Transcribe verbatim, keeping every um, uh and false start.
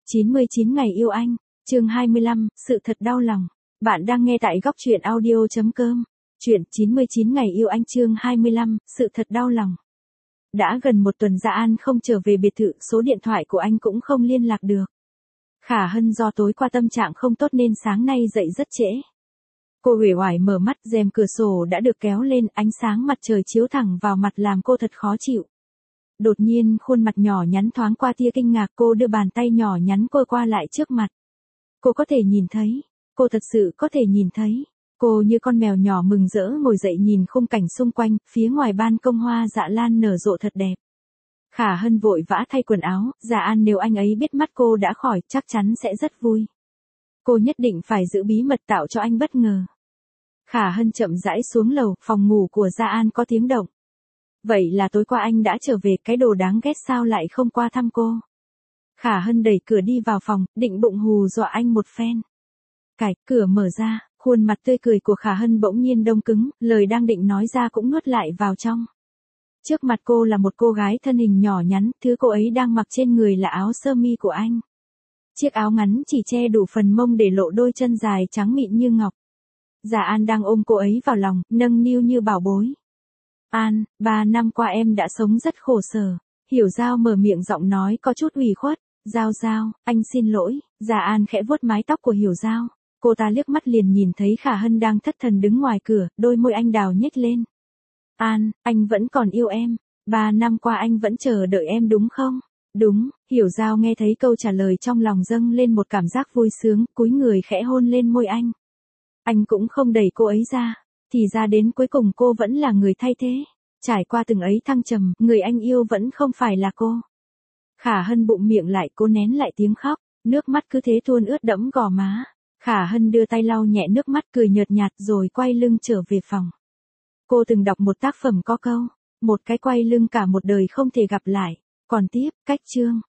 chín mươi chín ngày yêu anh, chương hai mươi lăm, sự thật đau lòng. Bạn đang nghe tại góc truyện audio chấm com. Chuyện chín mươi chín ngày yêu anh chương hai mươi lăm, sự thật đau lòng. Đã gần một tuần Dạ An không trở về biệt thự, số điện thoại của anh cũng không liên lạc được. Khả Hân do tối qua tâm trạng không tốt nên sáng nay dậy rất trễ. Cô uể oải mở mắt, rèm cửa sổ đã được kéo lên, ánh sáng mặt trời chiếu thẳng vào mặt làm cô thật khó chịu. Đột nhiên khuôn mặt nhỏ nhắn thoáng qua tia kinh ngạc, cô đưa bàn tay nhỏ nhắn cô qua lại trước mặt. Cô có thể nhìn thấy, cô thật sự có thể nhìn thấy. Cô như con mèo nhỏ mừng rỡ ngồi dậy nhìn khung cảnh xung quanh, phía ngoài ban công hoa dạ lan nở rộ thật đẹp. Khả Hân vội vã thay quần áo, Dạ An nếu anh ấy biết mắt cô đã khỏi chắc chắn sẽ rất vui. Cô nhất định phải giữ bí mật tạo cho anh bất ngờ. Khả Hân chậm rãi xuống lầu, phòng ngủ của Dạ An có tiếng động. Vậy là tối qua anh đã trở về, cái đồ đáng ghét sao lại không qua thăm cô. Khả Hân đẩy cửa đi vào phòng, định bụng hù dọa anh một phen. Cạch, cửa mở ra, khuôn mặt tươi cười của Khả Hân bỗng nhiên đông cứng, lời đang định nói ra cũng nuốt lại vào trong. Trước mặt cô là một cô gái thân hình nhỏ nhắn, thứ cô ấy đang mặc trên người là áo sơ mi của anh. Chiếc áo ngắn chỉ che đủ phần mông để lộ đôi chân dài trắng mịn như ngọc. Dạ An đang ôm cô ấy vào lòng, nâng niu như bảo bối. An, ba năm qua em đã sống rất khổ sở. Hiểu Giao mở miệng giọng nói có chút ủy khuất. Giao Giao, anh xin lỗi. Dạ An khẽ vuốt mái tóc của Hiểu Giao. Cô ta liếc mắt liền nhìn thấy Khả Hân đang thất thần đứng ngoài cửa, đôi môi anh đào nhếch lên. An, anh vẫn còn yêu em. Ba năm qua anh vẫn chờ đợi em đúng không? Đúng. Hiểu Giao nghe thấy câu trả lời trong lòng dâng lên một cảm giác vui sướng, cúi người khẽ hôn lên môi anh. Anh cũng không đẩy cô ấy ra. Thì ra đến cuối cùng cô vẫn là người thay thế. Trải qua từng ấy thăng trầm, người anh yêu vẫn không phải là cô. Khả Hân bụng miệng lại, cô nén lại tiếng khóc, nước mắt cứ thế tuôn ướt đẫm gò má. Khả Hân đưa tay lau nhẹ nước mắt, cười nhợt nhạt rồi quay lưng trở về phòng. Cô từng đọc một tác phẩm có câu, một cái quay lưng cả một đời không thể gặp lại. Còn tiếp, cách chương.